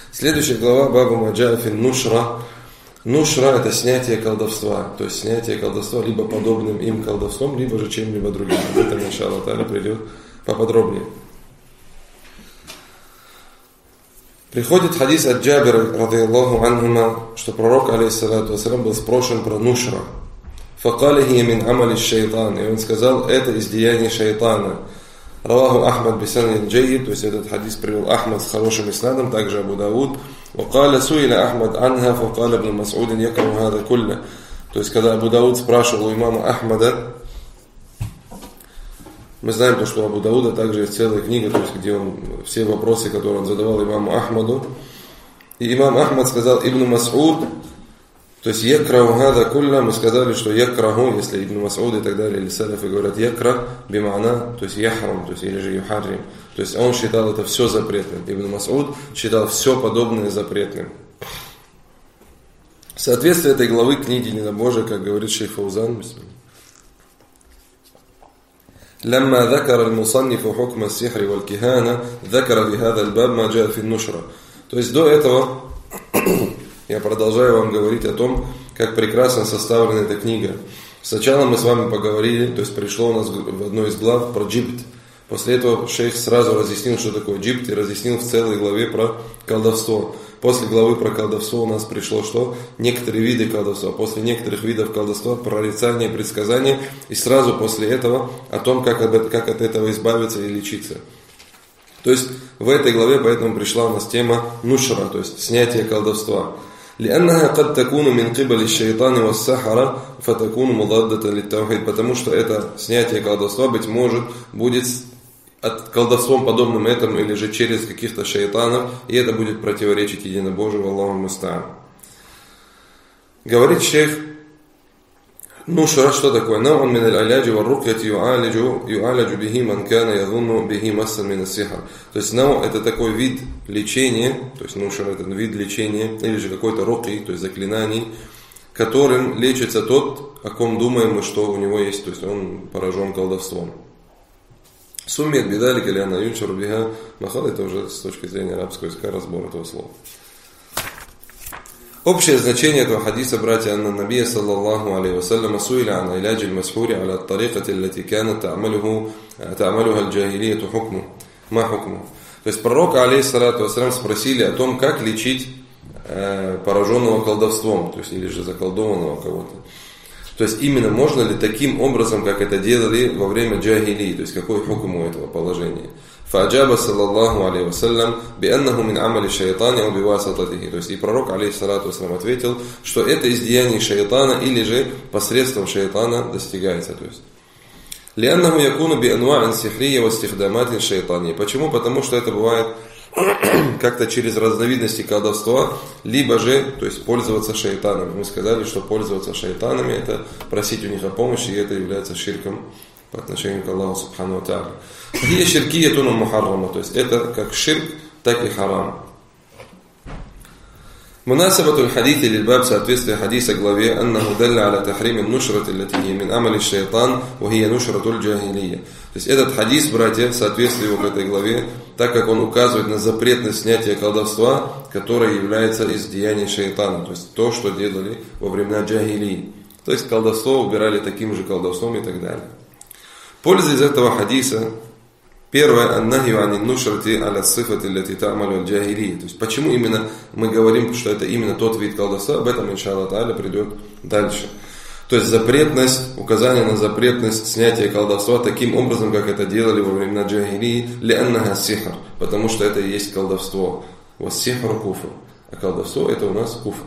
Следующая глава Бабу Маджафин Нушра. Нушра это снятие колдовства. То есть снятие колдовства либо подобным им колдовством, либо же чем-либо другим. Об этом иншаллах та'аля придет поподробнее. Приходит хадис от Джабира, радиаллаху анхума, что пророк, алейхиссалату вассалям, был спрошен про Нушра. فقال هي من عمل الشيطان. И он сказал, это из деяний шайтана. Раваху Ахмад бисанадин джайид, то есть этот хадис привел Ахмад с хорошим иснадом, также Абу Дауд. وقال سئل أحمد عنها فقال ابن مسعود يكره هذا كله. То есть когда Абу Дауд спрашивал у имама Ахмада, мы знаем, что у Абу Дауда также есть целая книга, то есть где он все вопросы, которые он задавал имаму Ахмаду. И имам Ахмад сказал Ибн Мас'уд, то есть якраху хада кулля, мы сказали, что якраху, если Ибн Мас'уд и так далее, или салафы говорят якра бимана, то есть яхрам, то есть или же юхаррим. То есть он считал это все запретным. Ибн Мас'уд считал все подобное запретным. В соответствии этой главы книги Единобожия, как говорит шейх Фаузан, لما ذكر المصنف حكم السحر والكهانة ذكر في هذا الباب ما جاء في النشرة. То есть до этого я продолжаю вам говорить о том, как прекрасно составлена эта книга. Сначала мы с вами поговорили, то есть пришло у нас в одной из глав про джибт. После этого шейх сразу разъяснил, что такое джибт, и разъяснил в целой главе про колдовство. После главы про колдовство у нас пришло что? Некоторые виды колдовства. После некоторых видов колдовства прорицание, предсказание. И сразу после этого о том, как от этого избавиться и лечиться. То есть в этой главе поэтому пришла у нас тема нушра, то есть снятие колдовства. لأنها قد تكون من قبل الشيطان والسحرة فتكون مضادة للتوحيد. Потому что это снятие колдовства, быть может, будет от колдовством подобным этому или же через каких-то шайтанов, и это будет противоречить единобожию, Аллаху муста'ан. Говорит шейх, нушра, что такое? Наун мин аль-аляджи ва рукяти ю'аляджу бихи ман кана язунну бихи массан мин ас-сихр. То есть нау это такой вид лечения, то есть нушра это вид лечения, или же какой-то руки, то есть заклинаний, которым лечится тот, о ком думаем мы, что у него есть, то есть он поражен колдовством. Суммит бидалик или она юншару биха махал, это уже с точки зрения арабского языка разбор этого слова. Общее значение этого хадиса, братья, анна набия саллаллаху алейхи вассалям суиля ан иляджи аль-масхури аля ат-тарикати аллати канат та'амалуха аль-джахилияту хукму. Ма хукму. То есть пророка алейхиссалату вассалям спросили о том, как лечить пораженного колдовством, то есть или же заколдованного кого-то. То есть именно можно ли таким образом, как это делали во время джахилии, то есть какой хукм у этого положения. فأجاب صلى الله عليه وسلم بأنه من عمل الشيطان أو بواسطته. То есть и пророк алейхиссалату вассалям ответил, что это из деяний шайтана или же посредством шайтана достигается. То есть لأنه يكون بأنواع سحرية واستخدامات شيطانية. Почему? Потому что это бывает как-то через разновидности колдовства, либо же, то есть пользоваться шайтанами. Мы сказали, что пользоваться шайтанами это просить у них о помощи, и это является ширком по отношению к Аллаху субхану ва тааля. И ширкиятун мухаррама, то есть это как ширк, так и харам. Мунасабатуль хадити лильбаб, соответствие хадиса главе, аннаху далля аля тахрими нушрати лати мин амали шайтан, ва хия нушратуль джахилия. То есть этот хадис, братья, в соответствии в этой главе, так как он указывает на запретность снятия колдовства, которое является из деяний шайтана, то есть то, что делали во времена джахилии. То есть колдовство убирали таким же колдовством и так далее. Польза из этого хадиса. Первое, аннахию ани нушрати аля сифати лати та'малу аль-джахилия. То есть почему именно мы говорим, что это именно тот вид колдовства, об этом иншаллах та'аля придет дальше. То есть запретность, указание на запретность снятия колдовства таким образом, как это делали во времена джахилии, ли'аннаха сихр, потому что это и есть колдовство. Вассихру куфр. А колдовство это у нас куфр.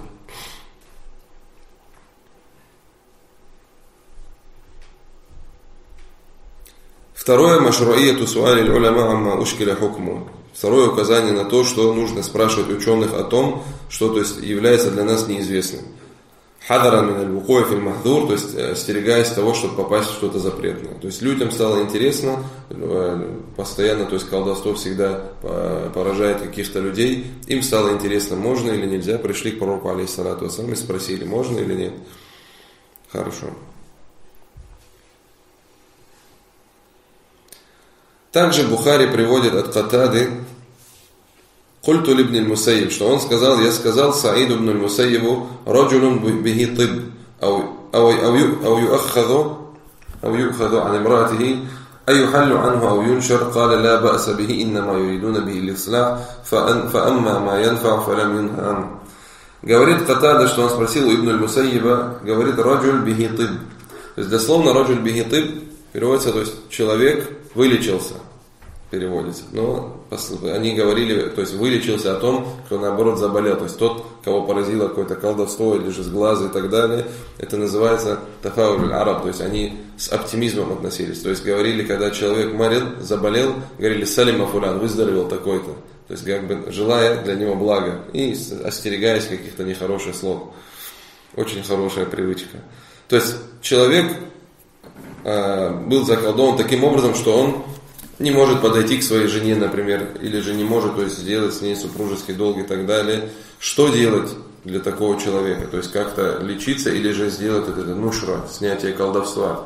Второе, машруияту суали уляма амма ушкиля хукму. Второе указание на то, что нужно спрашивать ученых о том, что то есть является для нас неизвестным. Хадаран мин аль-вукуи фил махдур, то есть остерегаясь того, чтобы попасть в что-то запретное. То есть людям стало интересно, постоянно, то есть колдовство всегда поражает каких-то людей, им стало интересно, можно или нельзя, пришли к пророку алейхиссалату вассалям и спросили, можно или нет. Хорошо. Также Бухари приводит от Катады, Культу либн аль-Мусайиб, что он сказал, я сказал Саиду ибн аль-Мусайибу, раджулун бихи тиб, ау юаххаду ан имратихи, أيحل عنه أو ينشر قال لا بأس به إنما يريدون به الإصلاح فأما ما ينفع فلم ينهى عنه. Говорит Катада, что он спросил у Ибн аль-Мусайиба, говорит раджуль бихи тиб. То есть дословно раджуль бихи тиб переводится, то есть человек вылечился, переводится. Но они говорили, то есть вылечился о том, кто наоборот заболел. То есть тот, кого поразило какое-то колдовство или же с глаза и так далее. Это называется тафауль араб. То есть они с оптимизмом относились. То есть говорили, когда человек заболел, говорили салима фулян, выздоровел такой-то. То есть как бы желая для него блага и остерегаясь каких-то нехороших слов. Очень хорошая привычка. То есть человек был заколдован таким образом, что он не может подойти к своей жене, например, или же не может, то есть, сделать с ней супружеский долг и так далее. Что делать для такого человека? То есть как-то лечиться или же сделать это нушра, снятие колдовства.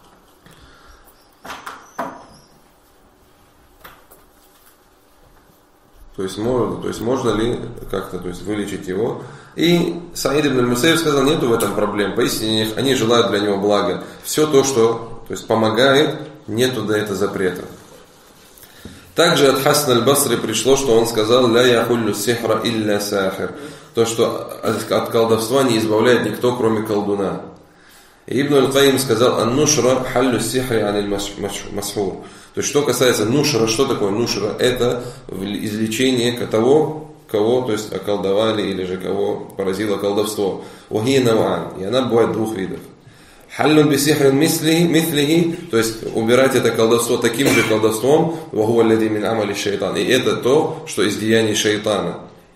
То есть можно ли как-то, то есть, вылечить его? И Саид ибн аль-Мусайиб сказал, нету в этом проблем. Поистине они желают для него блага. Все то, что, то есть, помогает, нету до этого запрета. Также от Хасан аль-Басри пришло, что он сказал «Ля яхуллю сихра илля сахир». То, что от колдовства не избавляет никто, кроме колдуна. И Ибн аль-Каим сказал «Ан-нушра халлю сихри аниль масхур». То есть, что касается нушра, что такое нушра? Это излечение того, кого, то есть, околдовали или же кого поразило колдовство. «Вахи наван». И она бывает двух видов. Халлун бисихрин мислихи, то есть убирать это колдовство таким же колдовством, вахуа аллади мин амали шайтан. И это то, что из деяний шайтана.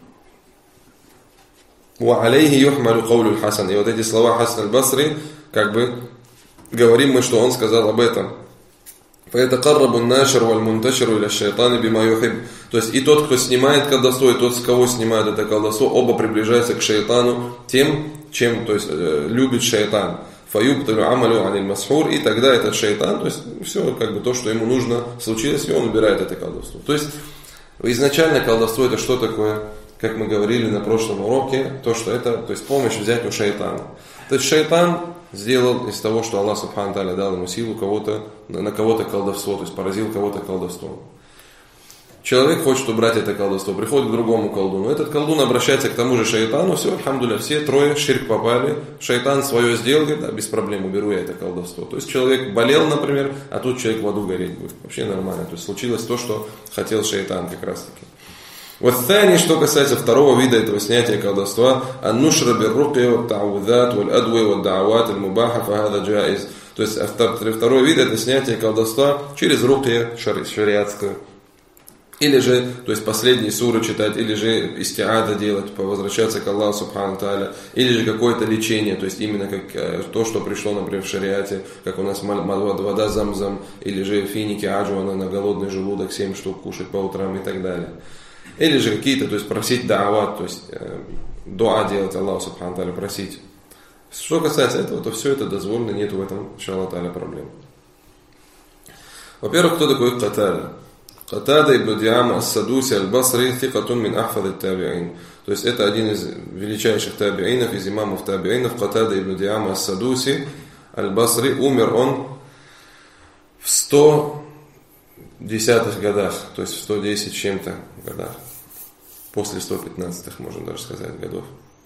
Ва алейхи юхмалю каулю Хасан. И вот эти слова Хасан аль-Басри, как бы говорим мы, что он сказал об этом. فَيَتَقَرَّبُ النَّاشِرُ وَالْمُنْتَشِرُ إِلَى الشَّيْطَانِ بِمَا يُحِبُّ. То есть и тот, кто снимает колдовство, и тот, с кого снимает это колдовство, оба приближаются к шайтану тем, чем, то есть, любит шайтан. Фаюбталю амалю аниль масхур, и тогда этот шайтан, то есть все, как бы то, что ему нужно случилось, и он убирает это колдовство. То есть изначально колдовство это что такое, как мы говорили на прошлом уроке, то, что это, то есть помощь взять у шайтана. То есть шайтан сделал из того, что Аллах Субхану Тааля дал ему силу на кого-то колдовство, то есть поразил кого-то колдовством. Человек хочет убрать это колдовство, приходит к другому колдуну. Этот колдун обращается к тому же шайтану, все, альхамдулилля, все трое в ширк попали. Шайтан свое сделал, говорит, да, без проблем, уберу я это колдовство. То есть человек болел, например, а тут человек в аду гореть будет. Вообще нормально. То есть случилось то, что хотел шайтан как раз таки. Вот тайне, что касается второго вида этого снятия колдовства, ан-нушра бир-рукья ват-та'авудат валь-адви вад-да'ават аль-мубаха фахада джаиз. То есть второй вид это снятие колдовства через рукья шариатскую. Или же, то есть последние суры читать, или же истиада делать, возвращаться к Аллаху Субхану Тааля, или же какое-то лечение, то есть именно как то, что пришло, например, в шариате, как у нас вода замзам, или же финики аджуана на голодный желудок 7 штук кушать по утрам и так далее. Или же какие-то, то есть просить да'ават, то есть дуа делать Аллаху Субхану Тааля, просить. Что касается этого, то все это дозволено, нет в этом, иншаллах Тааля, проблем. Во-первых, кто такой Катада? Катада ибн Диама ас-Садуси аль-Басри тикатун мин ахфад ат-таби'ин. То есть это один из величайших таби'инов, из имамов таби'инов. Катада ибн Диама ас-Садуси аль-Басри, умер он в 110-х годах, то есть в 110 чем-то годах. После 115-х, можно даже сказать, годов.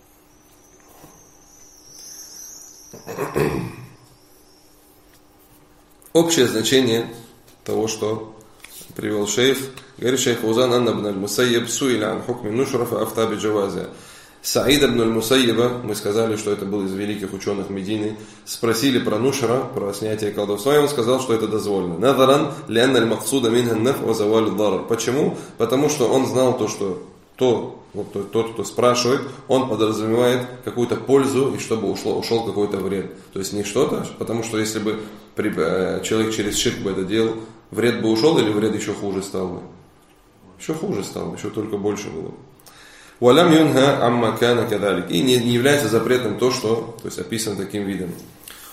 Общее значение того, что привел шейх, говорит шейх Узан Анна ибн аль-Мусайиб суиля ан хукми нушра фа афта би джавази. Саид ибн аль-Мусайиба, мы сказали, что это был из великих ученых Медины, спросили про нушра, про снятие колдовства, и он сказал, что это дозволено. Надаран лианна аль-мақсуда минха наф ва завал ад-дарар. Почему? Потому что он знал то, что тот, кто спрашивает, он подразумевает какую-то пользу, и чтобы ушел какой-то вред. То есть не что-то, потому что если бы человек через ширк бы это делал, вред бы ушел или вред еще хуже стал бы? Еще хуже стал бы, еще только больше было. Валям юнха амма кана кадалик. И не является запретным то, что, то есть описано таким видом.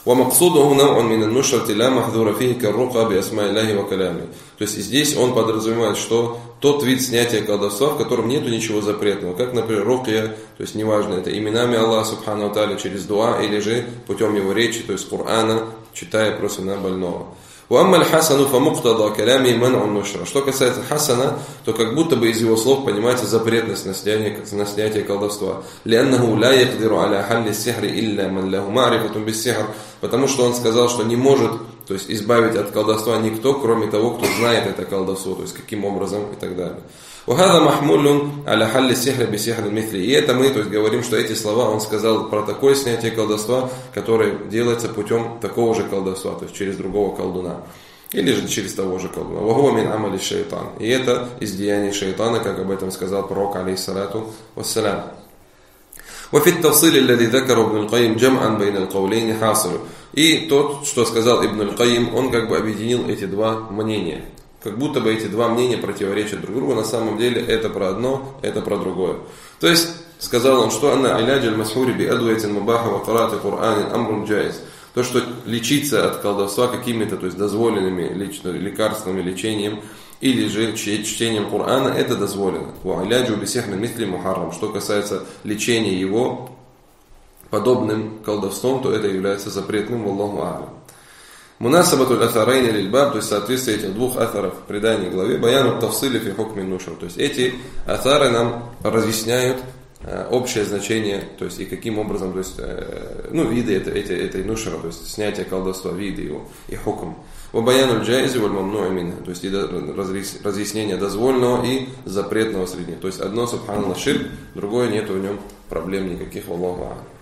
ومقصوده نوع من النشرة لا محذور فيه كالرقى بأسماء الله وكلامه. То есть здесь он подразумевает, что тот вид снятия колдовства, в котором нету ничего запретного, как, например, рукья, то есть неважно, это именами Аллаха Субхану ва Тааля через дуа или же путем его речи, то есть Корана, читая просто на больного. وأما الحسن فمقتضى كلامه منع النشرة. Что касается хасана, то как будто бы из его слов понимается запретность на снятие колдовства. لأنه لا يقدر على حل السحر إلا من له معرفة بالسحر. Потому что он сказал, что не может, то есть избавить от колдовства никто, кроме того, кто знает это колдовство, то есть каким образом и так далее. وهذا محمول على حل السحر بسحر المثل. И это мы, то есть говорим, что эти слова он сказал про такое снятие колдовства, которое делается путем такого же колдовства, то есть через другого колдуна. Или же через того же колдуна. وهو من عمل الشيطان. И это из деяний шайтана, как об этом сказал пророк алейхиссалату вассалям. وفي التفصيل الذي ذكره ابن القيم جمعا بين القولين حاصل. И тот, что сказал Ибн аль-Каим, он как бы объединил эти два мнения. Как будто бы эти два мнения противоречат друг другу, на самом деле это про одно, это про другое. То есть, сказал он, что «Анна иляджа аль-масхури би адуэтин мубаха ва караты Кур'анин амрун джайз». То, что лечиться от колдовства какими-то, то есть дозволенными лекарственным лечением, или же чтением Корана, это дозволено. «Ва иляджу би сихри мисли мухаррам». Что касается лечения его подобным колдовством, то это является запретным, валлаху а'лям. Мунасабатуль атарайни лильбаб, то есть соответствие этих двух атаров в предании главе, баяну тавсили фи хукми нушр. То есть эти атары нам разъясняют общее значение, то есть и каким образом, то есть, виды этой нушра, то есть снятие колдовства, виды его и хукм. Баяну джайзи валь мамну'и минху, то есть и разъяснение дозволенного и запретного среди них. То есть одно субханаллах ширк, другое нет в нем проблем никаких, валлаху а'лям.